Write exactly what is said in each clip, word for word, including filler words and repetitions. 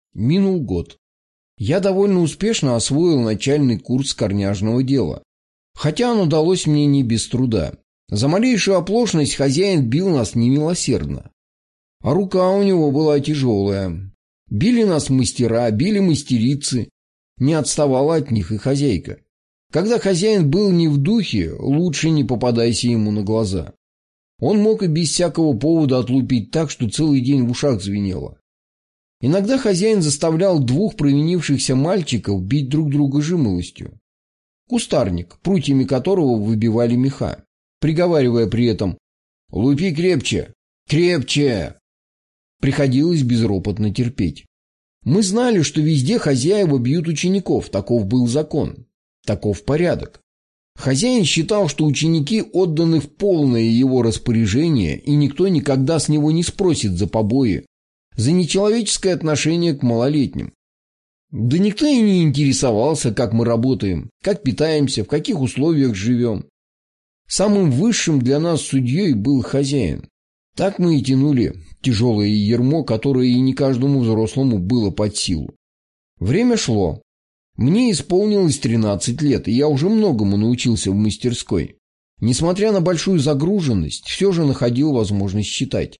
Минул год. Я довольно успешно освоил начальный курс корняжного дела. Хотя оно далось мне не без труда. За малейшую оплошность хозяин бил нас немилосердно. А рука у него была тяжелая. Били нас мастера, били мастерицы. Не отставала от них и хозяйка. Когда хозяин был не в духе, лучше не попадайся ему на глаза. Он мог и без всякого повода отлупить так, что целый день в ушах звенело. Иногда хозяин заставлял двух провинившихся мальчиков бить друг друга жимолостью. Кустарник, прутьями которого выбивали меха, приговаривая при этом «Лупи крепче! Крепче!». Приходилось безропотно терпеть. Мы знали, что везде хозяева бьют учеников, таков был закон, таков порядок. Хозяин считал, что ученики отданы в полное его распоряжение, и никто никогда с него не спросит за побои, за нечеловеческое отношение к малолетним. Да никто и не интересовался, как мы работаем, как питаемся, в каких условиях живем. Самым высшим для нас судьей был хозяин. Так мы и тянули тяжелое ярмо, которое и не каждому взрослому было под силу. Время шло. Мне исполнилось тринадцать лет, и я уже многому научился в мастерской. Несмотря на большую загруженность, все же находил возможность читать.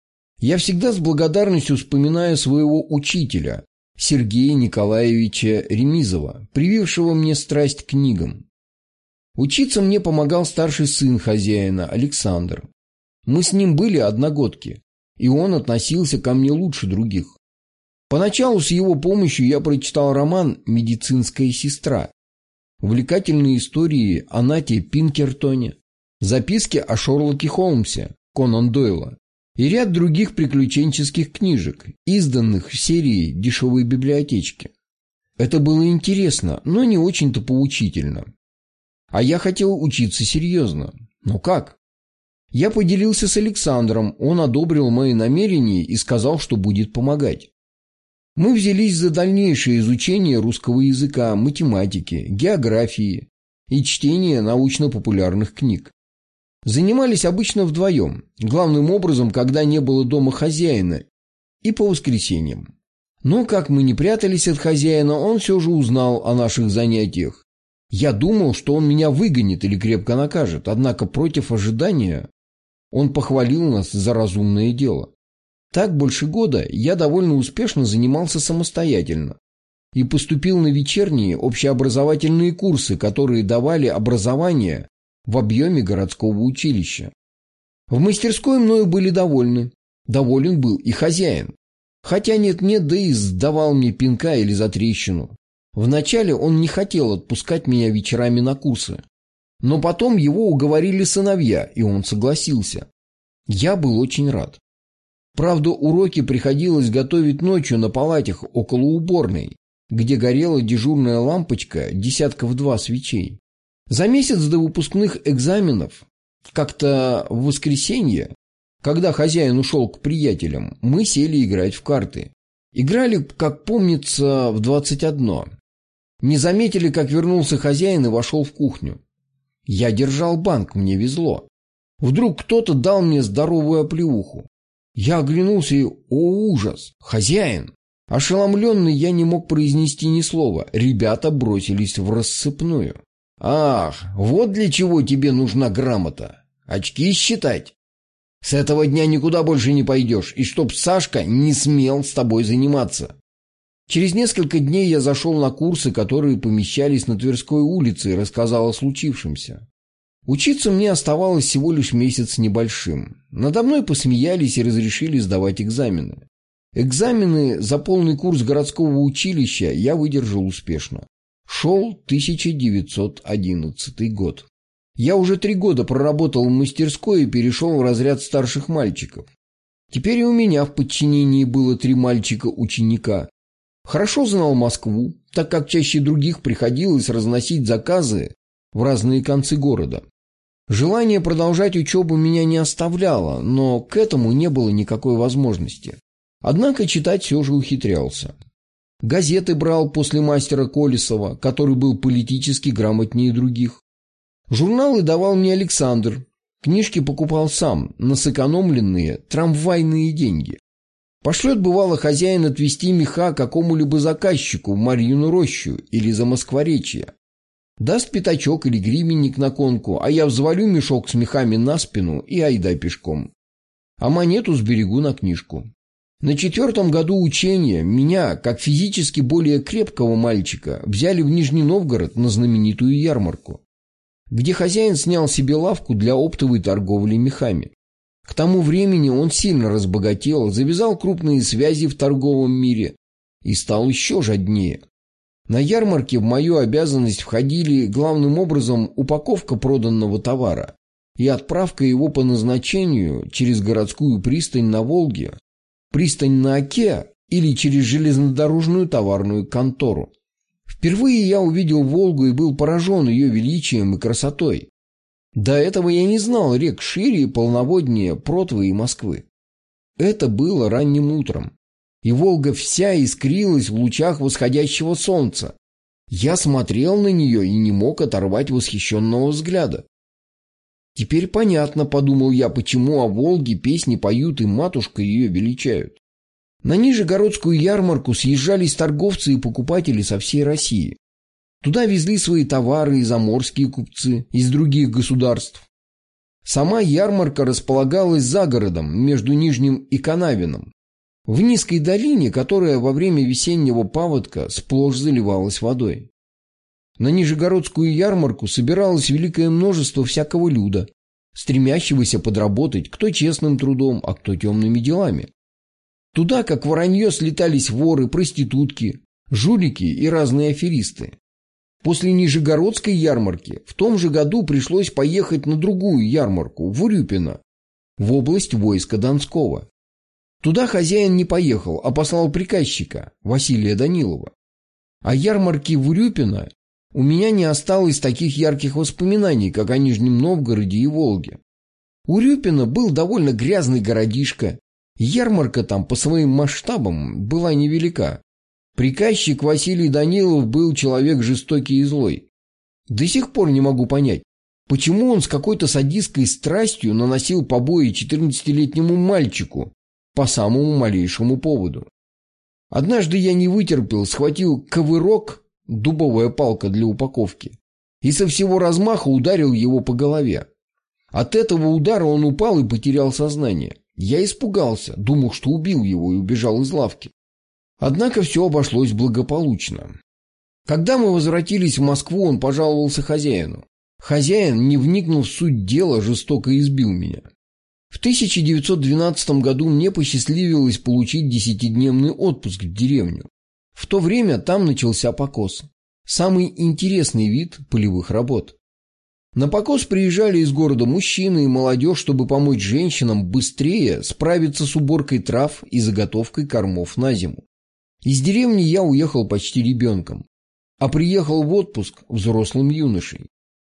Я всегда с благодарностью вспоминаю своего учителя, Сергея Николаевича Ремизова, привившего мне страсть к книгам. Учиться мне помогал старший сын хозяина, Александр. Мы с ним были одногодки, и он относился ко мне лучше других. Поначалу с его помощью я прочитал роман «Медицинская сестра», увлекательные истории о Нате Пинкертоне, записки о Шерлоке Холмсе, Конан Дойла и ряд других приключенческих книжек, изданных в серии «Дешевые библиотечки». Это было интересно, но не очень-то поучительно. А я хотел учиться серьезно. Но как? Я поделился с Александром, он одобрил мои намерения и сказал, что будет помогать. Мы взялись за дальнейшее изучение русского языка, математики, географии и чтение научно-популярных книг. Занимались обычно вдвоем, главным образом, когда не было дома хозяина, и по воскресеньям. Но, как мы не прятались от хозяина, он все же узнал о наших занятиях. Я думал, что он меня выгонит или крепко накажет, однако против ожидания он похвалил нас за разумное дело. Так больше года я довольно успешно занимался самостоятельно и поступил на вечерние общеобразовательные курсы, которые давали образование в объеме городского училища. В мастерской мною были довольны. Доволен был и хозяин. Хотя нет-нет, да и сдавал мне пинка или затрещину. Вначале он не хотел отпускать меня вечерами на курсы. Но потом его уговорили сыновья, и он согласился. Я был очень рад. Правда, уроки приходилось готовить ночью на палатях около уборной, где горела дежурная лампочка десятков два свечей. За месяц до выпускных экзаменов, как-то в воскресенье, когда хозяин ушел к приятелям, мы сели играть в карты. Играли, как помнится, в двадцать одно. Не заметили, как вернулся хозяин и вошел в кухню. Я держал банк, мне везло. Вдруг кто-то дал мне здоровую оплеуху. Я оглянулся и, о ужас, хозяин! Ошеломленный я не мог произнести ни слова. Ребята бросились в рассыпную. Ах, вот для чего тебе нужна грамота. Очки считать. С этого дня никуда больше не пойдешь, и чтоб Сашка не смел с тобой заниматься. Через несколько дней я зашел на курсы, которые помещались на Тверской улице, и рассказал о случившемся. Учиться мне оставалось всего лишь месяц небольшим. Надо мной посмеялись и разрешили сдавать экзамены. Экзамены за полный курс городского училища я выдержал успешно. Шел тысяча девятьсот одиннадцатый год. Я уже три года проработал в мастерской и перешел в разряд старших мальчиков. Теперь и у меня в подчинении было три мальчика-ученика. Хорошо знал Москву, так как чаще других приходилось разносить заказы в разные концы города. Желание продолжать учебу меня не оставляло, но к этому не было никакой возможности. Однако читать все же ухитрялся. Газеты брал после мастера Колесова, который был политически грамотнее других. Журналы давал мне Александр. Книжки покупал сам, на сэкономленные трамвайные деньги. Пошлет, бывало, хозяин отвезти меха какому-либо заказчику в Марьину рощу или за Москворечье. Даст пятачок или гривенник на конку, а я взвалю мешок с мехами на спину и айда пешком. А монету сберегу на книжку. На четвертом году учения меня, как физически более крепкого мальчика, взяли в Нижний Новгород на знаменитую ярмарку, где хозяин снял себе лавку для оптовой торговли мехами. К тому времени он сильно разбогател, завязал крупные связи в торговом мире и стал еще жаднее. На ярмарке в мою обязанность входили главным образом упаковка проданного товара и отправка его по назначению через городскую пристань на Волге, пристань на Оке или через железнодорожную товарную контору. Впервые я увидел Волгу и был поражен ее величием и красотой. До этого я не знал рек шире и полноводнее Протвы и Москвы. Это было ранним утром, и Волга вся искрилась в лучах восходящего солнца. Я смотрел на нее и не мог оторвать восхищенного взгляда. Теперь понятно, подумал я, почему о Волге песни поют и матушка ее величают. На Нижегородскую ярмарку съезжались торговцы и покупатели со всей России. Туда везли свои товары и заморские купцы из других государств. Сама ярмарка располагалась за городом, между Нижним и Канавином, в низкой долине, которая во время весеннего паводка сплошь заливалась водой. На Нижегородскую ярмарку собиралось великое множество всякого люда, стремящегося подработать кто честным трудом, а кто темными делами. Туда, как воронье, слетались воры, проститутки, жулики и разные аферисты. После Нижегородской ярмарки в том же году пришлось поехать на другую ярмарку, в Урюпино, в область войска Донского. Туда хозяин не поехал, а послал приказчика, Василия Данилова. О ярмарке в Урюпино у меня не осталось таких ярких воспоминаний, как о Нижнем Новгороде и Волге. Урюпино был довольно грязный городишко, ярмарка там по своим масштабам была невелика. Приказчик Василий Данилов был человек жестокий и злой. До сих пор не могу понять, почему он с какой-то садистской страстью наносил побои четырнадцатилетнему мальчику по самому малейшему поводу. Однажды я не вытерпел, схватил ковырок, дубовая палка для упаковки, и со всего размаха ударил его по голове. От этого удара он упал и потерял сознание. Я испугался, думал, что убил его, и убежал из лавки. Однако все обошлось благополучно. Когда мы возвратились в Москву, он пожаловался хозяину. Хозяин, не вникнув в суть дела, жестоко избил меня. В тысяча девятьсот двенадцатом году мне посчастливилось получить десятидневный отпуск в деревню. В то время там начался покос. Самый интересный вид полевых работ. На покос приезжали из города мужчины и молодежь, чтобы помочь женщинам быстрее справиться с уборкой трав и заготовкой кормов на зиму. Из деревни я уехал почти ребенком, а приехал в отпуск взрослым юношей.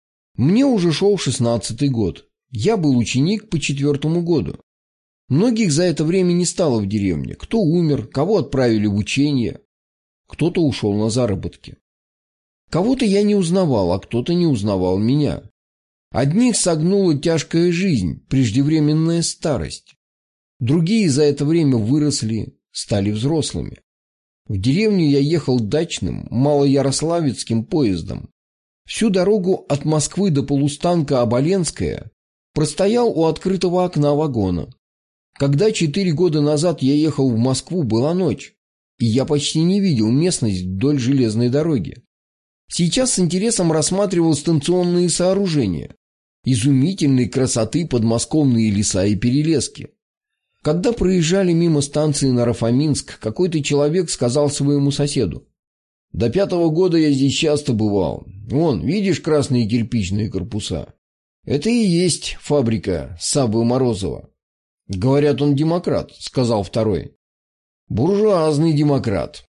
Мне уже шел шестнадцатый год. Я был ученик по четвертому году. Многих за это время не стало в деревне. Кто умер, кого отправили в учение, кто-то ушел на заработки. Кого-то я не узнавал, а кто-то не узнавал меня. Одних согнула тяжкая жизнь, преждевременная старость. Другие за это время выросли, стали взрослыми. В деревню я ехал дачным, малоярославецким поездом. Всю дорогу от Москвы до полустанка Оболенская простоял у открытого окна вагона. Когда четыре года назад я ехал в Москву, была ночь, и я почти не видел местность вдоль железной дороги. Сейчас с интересом рассматривал станционные сооружения, изумительной красоты подмосковные леса и перелески. Когда проезжали мимо станции Наро-Фоминск, какой-то человек сказал своему соседу: «До пятого года я здесь часто бывал. Вон, видишь красные кирпичные корпуса? Это и есть фабрика Саввы Морозова». «Говорят, он демократ», — сказал второй. «Буржуазный демократ.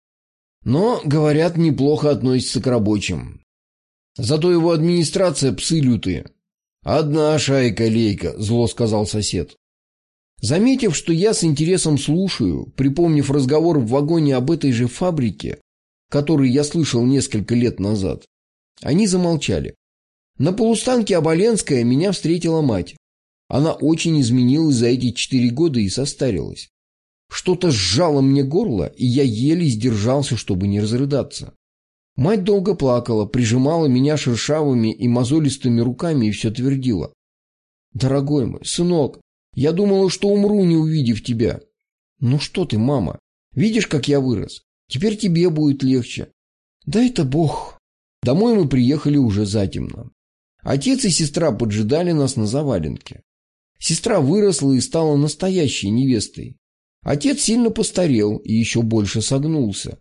Но, говорят, неплохо относится к рабочим. Зато его администрация псы лютые». «Одна шайка-лейка», — зло сказал сосед. Заметив, что я с интересом слушаю, припомнив разговор в вагоне об этой же фабрике, который я слышал несколько лет назад, они замолчали. На полустанке Оболенская меня встретила мать. Она очень изменилась за эти четыре года и состарилась. Что-то сжало мне горло, и я еле сдержался, чтобы не разрыдаться. Мать долго плакала, прижимала меня шершавыми и мозолистыми руками и все твердила. «Дорогой мой, сынок, я думала, что умру, не увидев тебя». «Ну что ты, мама, видишь, как я вырос? Теперь тебе будет легче». «Да это Бог». Домой мы приехали уже затемно. Отец и сестра поджидали нас на заваленке. Сестра выросла и стала настоящей невестой. Отец сильно постарел и еще больше согнулся.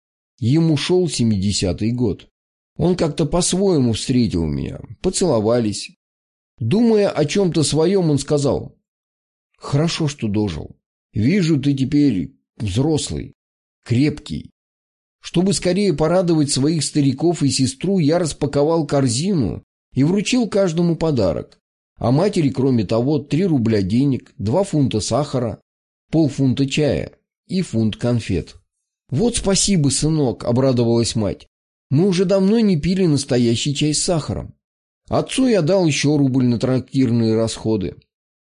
Ему шел семидесятый год. Он как-то по-своему встретил меня. Поцеловались. Думая о чем-то своем, он сказал: «Хорошо, что дожил. Вижу, ты теперь взрослый, крепкий». Чтобы скорее порадовать своих стариков и сестру, я распаковал корзину и вручил каждому подарок. А матери, кроме того, три рубля денег, два фунта сахара, полфунта чая и фунт конфет. «Вот спасибо, сынок», — обрадовалась мать. «Мы уже давно не пили настоящий чай с сахаром». Отцу я дал еще рубль на трактирные расходы.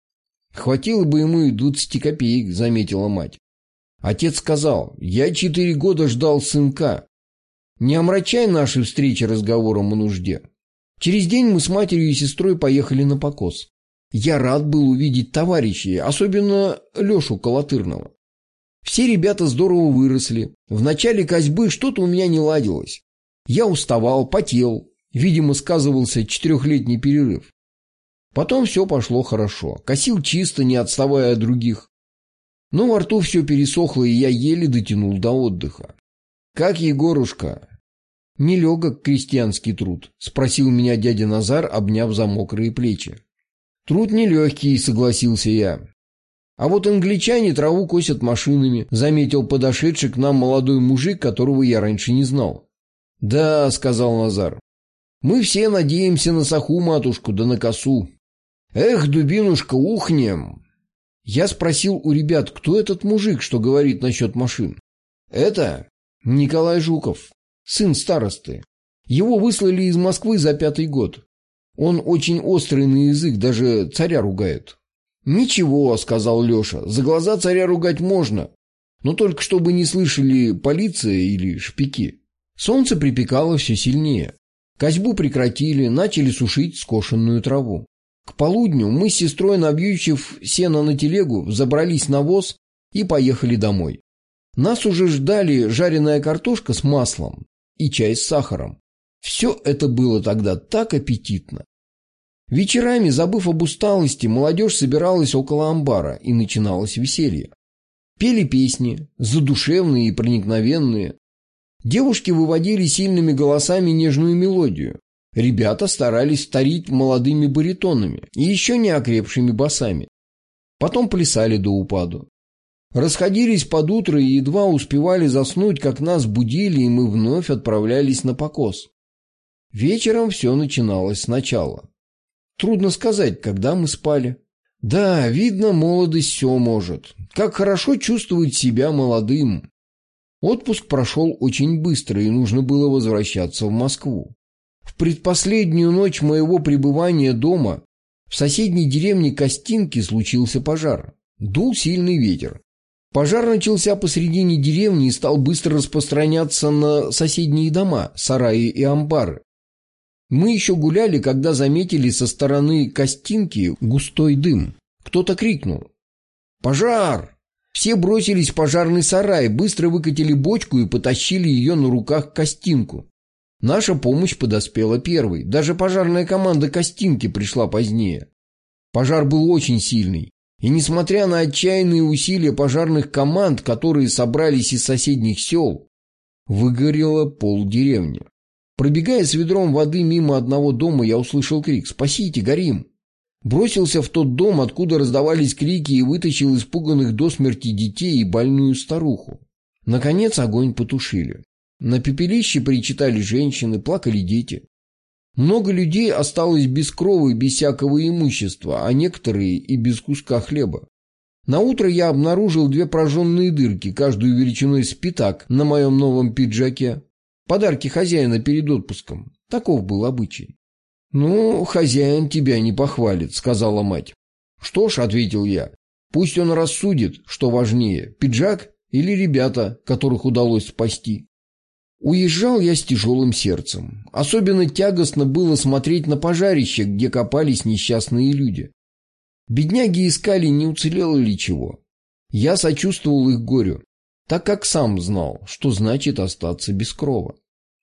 «Хватило бы ему и двадцати копеек», — заметила мать. Отец сказал: «Я четыре года ждал сынка. Не омрачай наши встречи разговором о нужде». Через день мы с матерью и сестрой поехали на покос. Я рад был увидеть товарищей, особенно Лешу Колотырного. Все ребята здорово выросли. В начале косьбы что-то у меня не ладилось. Я уставал, потел. Видимо, сказывался четырехлетний перерыв. Потом все пошло хорошо. Косил чисто, не отставая от других. Но во рту все пересохло, и я еле дотянул до отдыха. «Как Егорушка?» «Нелегок крестьянский труд», — спросил меня дядя Назар, обняв за мокрые плечи. «Труд нелегкий», — согласился я. «А вот англичане траву косят машинами», — заметил подошедший к нам молодой мужик, которого я раньше не знал. «Да», — сказал Назар, — «мы все надеемся на саху, матушку, да на косу. Эх, дубинушка, ухнем». Я спросил у ребят, кто этот мужик, что говорит насчет машин. «Это Николай Жуков, сын старосты. Его выслали из Москвы за пятый год. Он очень острый на язык, даже царя ругает». «Ничего», — сказал Леша, — «за глаза царя ругать можно, но только чтобы не слышали полиция или шпики». Солнце припекало все сильнее. Косьбу прекратили, начали сушить скошенную траву. К полудню мы с сестрой, навьючив сено на телегу, забрались на воз и поехали домой. Нас уже ждали жареная картошка с маслом и чай с сахаром. Все это было тогда так аппетитно. Вечерами, забыв об усталости, молодежь собиралась около амбара, и начиналось веселье. Пели песни, задушевные и проникновенные. Девушки выводили сильными голосами нежную мелодию. Ребята старались вторить молодыми баритонами и еще не окрепшими басами. Потом плясали до упаду. Расходились под утро и едва успевали заснуть, как нас будили, и мы вновь отправлялись на покос. Вечером все начиналось сначала. Трудно сказать, когда мы спали. Да, видно, молодость все может. Как хорошо чувствовать себя молодым. Отпуск прошел очень быстро, и нужно было возвращаться в Москву. В предпоследнюю ночь моего пребывания дома в соседней деревне Костинки случился пожар. Дул сильный ветер. Пожар начался посредине деревни и стал быстро распространяться на соседние дома, сараи и амбары. Мы еще гуляли, когда заметили со стороны Костинки густой дым. Кто-то крикнул: «Пожар!» Все бросились в пожарный сарай, быстро выкатили бочку и потащили ее на руках к Костинку. Наша помощь подоспела первой. Даже пожарная команда Костинки пришла позднее. Пожар был очень сильный. И несмотря на отчаянные усилия пожарных команд, которые собрались из соседних сел, выгорело полдеревни. Пробегая с ведром воды мимо одного дома, я услышал крик: «Спасите, горим!» Бросился в тот дом, откуда раздавались крики, и вытащил испуганных до смерти детей и больную старуху. Наконец огонь потушили. На пепелище причитали женщины, плакали дети. Много людей осталось без крова и без всякого имущества, а некоторые и без куска хлеба. Наутро я обнаружил две прожженные дырки, каждую величиной с пятак, на моем новом пиджаке. Подарки хозяина перед отпуском. Таков был обычай. «Ну, хозяин тебя не похвалит», — сказала мать. «Что ж», — ответил я, — Пусть он рассудит, что важнее, пиджак или ребята, которых удалось спасти. Уезжал я с тяжелым сердцем. Особенно тягостно было смотреть на пожарище, где копались несчастные люди. Бедняги искали, не уцелело ли чего. Я сочувствовал их горю, так как сам знал, что значит остаться без крова.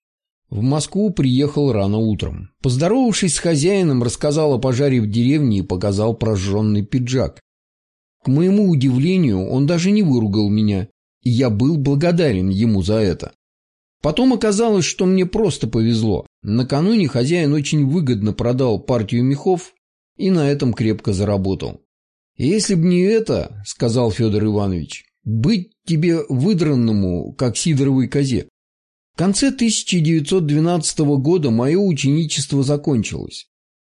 В Москву приехал рано утром. Поздоровавшись с хозяином, рассказал о пожаре в деревне и показал прожженный пиджак. К моему удивлению, он даже не выругал меня, и я был благодарен ему за это. Потом оказалось, что мне просто повезло. Накануне хозяин очень выгодно продал партию мехов и на этом крепко заработал. И если б не это, сказал Федор Иванович, быть тебе выдранному, как сидоровой козе. В конце тысяча девятьсот двенадцатого года мое ученичество закончилось.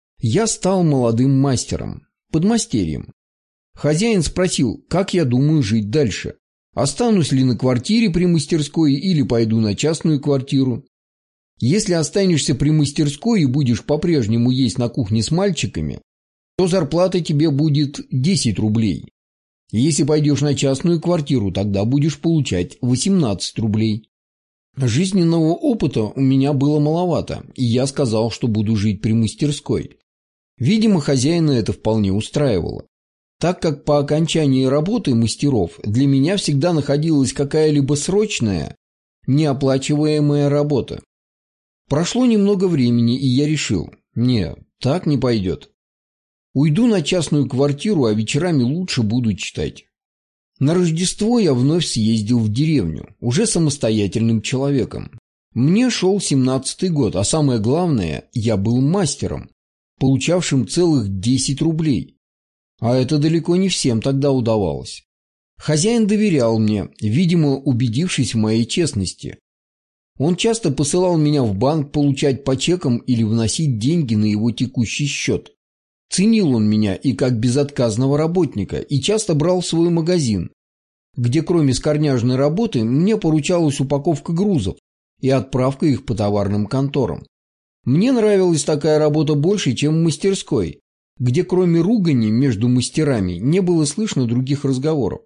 Я стал молодым мастером, подмастерьем. Хозяин спросил, как я думаю жить дальше. Останусь ли на квартире при мастерской или пойду на частную квартиру. Если останешься при мастерской и будешь по-прежнему есть на кухне с мальчиками, то зарплата тебе будет десять рублей. Если пойдешь на частную квартиру, тогда будешь получать восемнадцать рублей. Жизненного опыта у меня было маловато, и я сказал, что буду жить при мастерской. Видимо, хозяина это вполне устраивало, так как по окончании работы мастеров для меня всегда находилась какая-либо срочная, неоплачиваемая работа. Прошло немного времени, и я решил, не, так не пойдет. Уйду на частную квартиру, а вечерами лучше буду читать. На Рождество я вновь съездил в деревню, уже самостоятельным человеком. Мне шел семнадцатый год, а самое главное, я был мастером, получавшим целых десять рублей. А это далеко не всем тогда удавалось. Хозяин доверял мне, видимо, убедившись в моей честности. Он часто посылал меня в банк получать по чекам или вносить деньги на его текущий счет. Ценил он меня и как безотказного работника, и часто брал в свой магазин, где кроме скорняжной работы мне поручалась упаковка грузов и отправка их по товарным конторам. Мне нравилась такая работа больше, чем в мастерской, где кроме ругани между мастерами не было слышно других разговоров.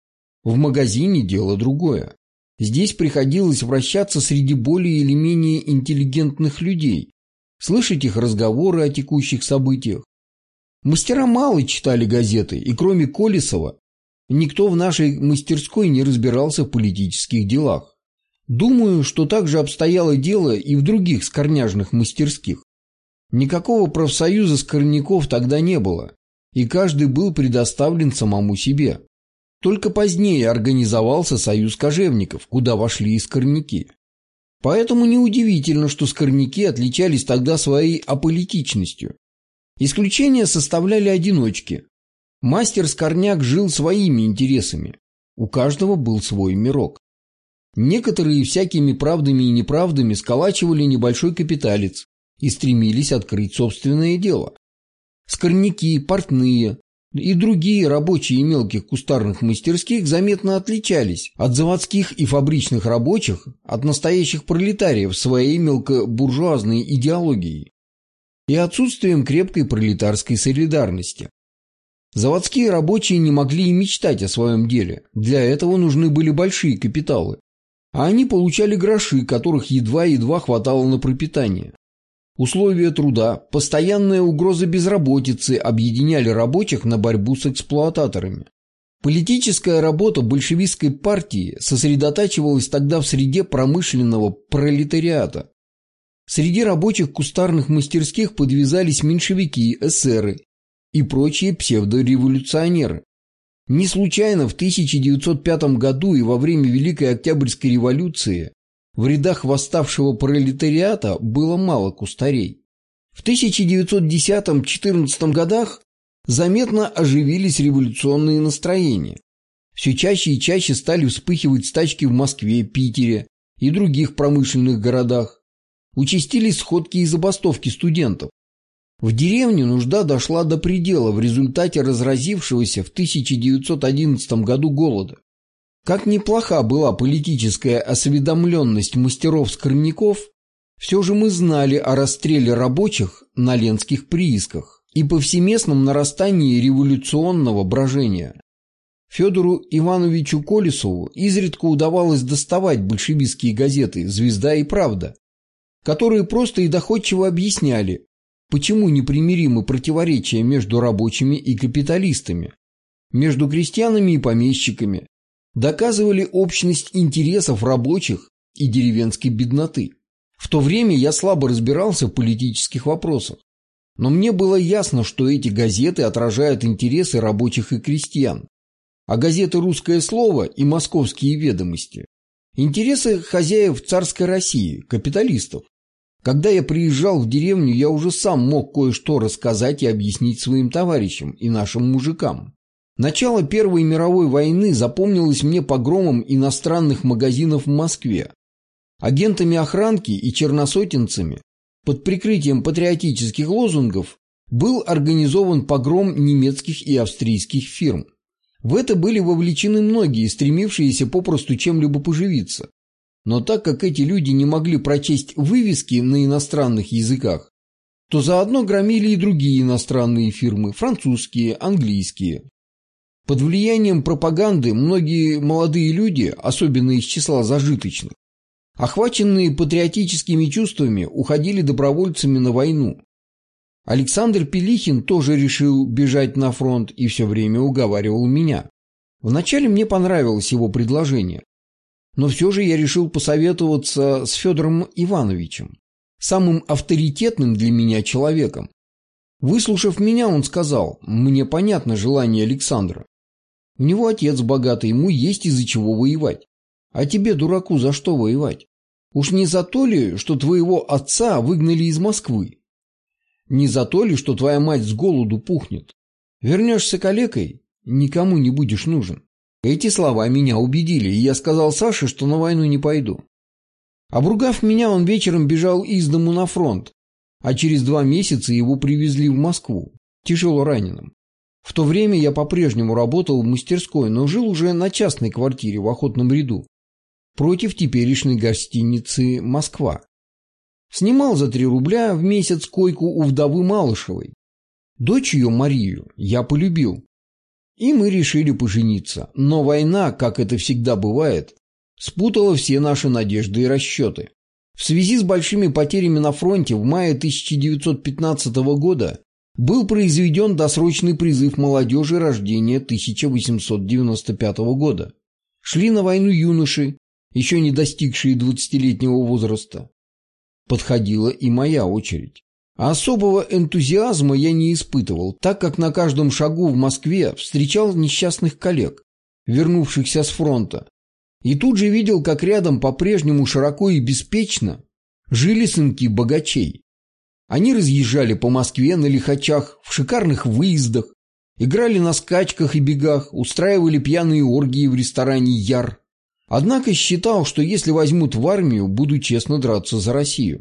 В магазине дело другое. Здесь приходилось вращаться среди более или менее интеллигентных людей, слышать их разговоры о текущих событиях. Мастера мало читали газеты, и кроме Колесова, никто в нашей мастерской не разбирался в политических делах. Думаю, что так же обстояло дело и в других скорняжных мастерских. Никакого профсоюза скорняков тогда не было, и каждый был предоставлен самому себе. Только позднее организовался союз кожевников, куда вошли и скорняки. Поэтому неудивительно, что скорняки отличались тогда своей аполитичностью. Исключения составляли одиночки. Мастер-скорняк жил своими интересами. У каждого был свой мирок. Некоторые всякими правдами и неправдами сколачивали небольшой капиталец и стремились открыть собственное дело. Скорняки, портные и другие рабочие мелких кустарных мастерских заметно отличались от заводских и фабричных рабочих, от настоящих пролетариев своей мелкобуржуазной идеологией и отсутствием крепкой пролетарской солидарности. Заводские рабочие не могли и мечтать о своем деле, для этого нужны были большие капиталы, а они получали гроши, которых едва-едва хватало на пропитание. Условия труда, постоянная угроза безработицы объединяли рабочих на борьбу с эксплуататорами. Политическая работа большевистской партии сосредотачивалась тогда в среде промышленного пролетариата. Среди рабочих кустарных мастерских подвязались меньшевики, эсеры и прочие псевдореволюционеры. Не случайно в тысяча девятьсот пятом году и во время Великой Октябрьской революции в рядах восставшего пролетариата было мало кустарей. В тысяча девятьсот десятом — четырнадцатом годах заметно оживились революционные настроения. Все чаще и чаще стали вспыхивать стачки в Москве, Питере и других промышленных городах. Участились сходки и забастовки студентов. В деревне нужда дошла до предела в результате разразившегося в тысяча девятьсот одиннадцатом году голода. Как неплоха была политическая осведомленность мастеров-скорняков, все же мы знали о расстреле рабочих на ленских приисках и повсеместном нарастании революционного брожения. Федору Ивановичу Колесову изредка удавалось доставать большевистские газеты «Звезда» и «Правда», которые просто и доходчиво объясняли, почему непримиримы противоречия между рабочими и капиталистами, между крестьянами и помещиками, доказывали общность интересов рабочих и деревенской бедноты. В то время я слабо разбирался в политических вопросах, но мне было ясно, что эти газеты отражают интересы рабочих и крестьян, а газеты «Русское слово» и «Московские ведомости» – интересы хозяев царской России, капиталистов. Когда я приезжал в деревню, я уже сам мог кое-что рассказать и объяснить своим товарищам и нашим мужикам. Начало Первой мировой войны запомнилось мне погромом иностранных магазинов в Москве. Агентами охранки и черносотенцами под прикрытием патриотических лозунгов был организован погром немецких и австрийских фирм. В это были вовлечены многие, стремившиеся попросту чем-либо поживиться. Но так как эти люди не могли прочесть вывески на иностранных языках, то заодно громили и другие иностранные фирмы, французские, английские. Под влиянием пропаганды многие молодые люди, особенно из числа зажиточных, охваченные патриотическими чувствами, уходили добровольцами на войну. Александр Пилихин тоже решил бежать на фронт и все время уговаривал меня. Вначале мне понравилось его предложение, но все же я решил посоветоваться с Федором Ивановичем, самым авторитетным для меня человеком. Выслушав меня, он сказал: «Мне понятно желание Александра. У него отец богатый, ему есть из-за чего воевать. А тебе, дураку, за что воевать? Уж не за то ли, что твоего отца выгнали из Москвы? Не за то ли, что твоя мать с голоду пухнет? Вернешься калекой, никому не будешь нужен». Эти слова меня убедили, и я сказал Саше, что на войну не пойду. Обругав меня, он вечером бежал из дому на фронт, а через два месяца его привезли в Москву, тяжело раненым. В то время я по-прежнему работал в мастерской, но жил уже на частной квартире в Охотном ряду, против теперешней гостиницы «Москва». Снимал за три рубля в месяц койку у вдовы Малышевой. Дочь ее, Марию, я полюбил. И мы решили пожениться. Но война, как это всегда бывает, спутала все наши надежды и расчеты. В связи с большими потерями на фронте в мае тысяча девятьсот пятнадцатого года был произведен досрочный призыв молодежи рождения тысяча восемьсот девяносто пятого года. Шли на войну юноши, еще не достигшие двадцатилетнего возраста. Подходила и моя очередь. А особого энтузиазма я не испытывал, так как на каждом шагу в Москве встречал несчастных коллег, вернувшихся с фронта, и тут же видел, как рядом по-прежнему широко и беспечно жили сынки богачей. Они разъезжали по Москве на лихачах, в шикарных выездах, играли на скачках и бегах, устраивали пьяные оргии в ресторане «Яр». Однако считал, что если возьмут в армию, буду честно драться за Россию.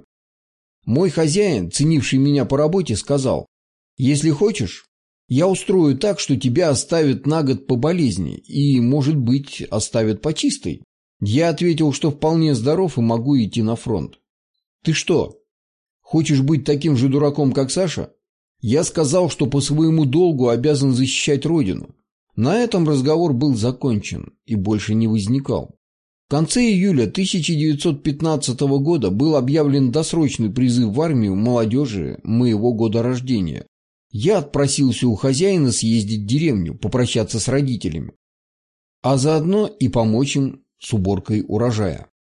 Мой хозяин, ценивший меня по работе, сказал: «Если хочешь, я устрою так, что тебя оставят на год по болезни и, может быть, оставят по чистой». Я ответил, что вполне здоров и могу идти на фронт. «Ты что, хочешь быть таким же дураком, как Саша?» Я сказал, что по своему долгу обязан защищать родину. На этом разговор был закончен и больше не возникал. В конце июля тысяча девятьсот пятнадцатого года был объявлен досрочный призыв в армию молодежи моего года рождения. Я отпросился у хозяина съездить в деревню, попрощаться с родителями, а заодно и помочь им с уборкой урожая.